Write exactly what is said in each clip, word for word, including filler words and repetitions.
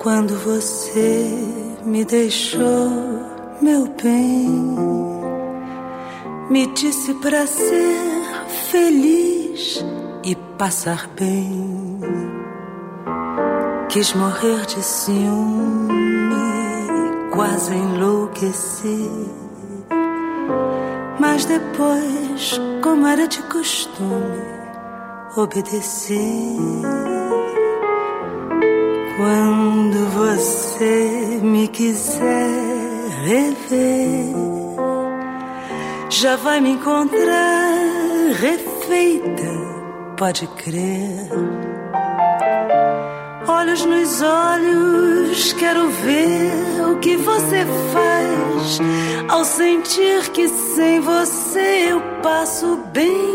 Quando você me deixou, meu bem, me disse pra ser feliz e passar bem. Quis morrer de ciúme, quase enlouqueci. Mas depois, como era de costume, obedeci. Quando você me quiser rever, já vai me encontrar refeita, pode crer. Olhos nos olhos, quero ver o que você faz ao sentir que sem você eu passo bem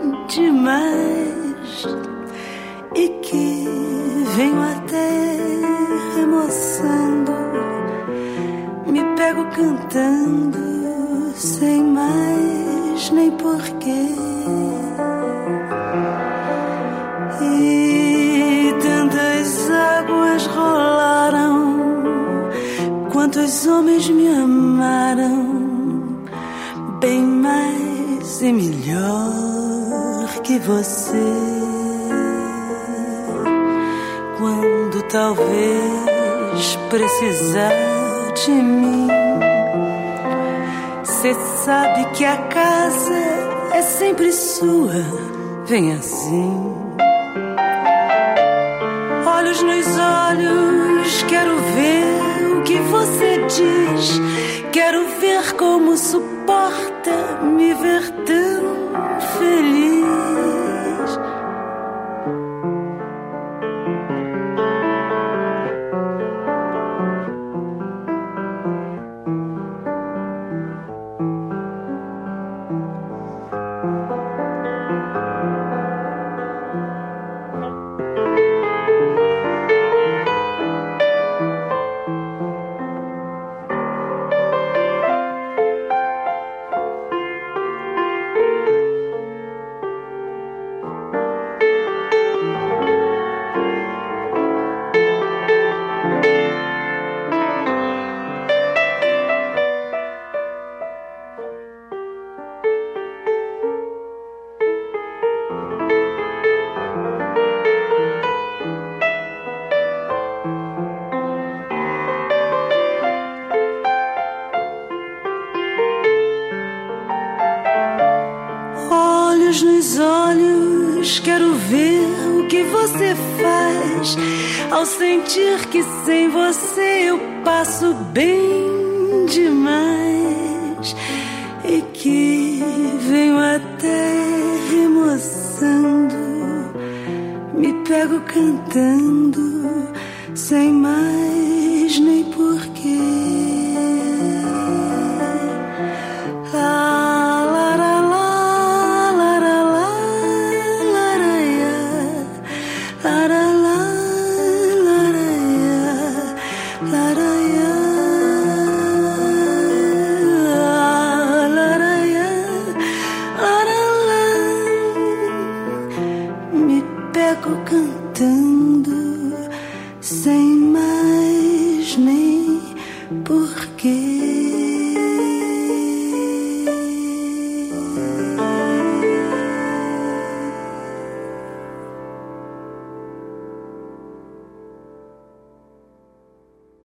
demais e que venho até remoçando, me pego cantando sem mais nem porquê. E tantas águas rolaram, quantos homens me amaram, bem mais e melhor que você. Quando talvez precisar de mim, cê sabe que a casa é sempre sua, vem assim. Olhos nos olhos, quero ver o que você diz, quero ver como suporta me ver tão feliz. Nos olhos, quero ver o que você faz ao sentir que sem você eu passo bem demais e que venho até remoçando, me pego cantando sem mais nem porquê.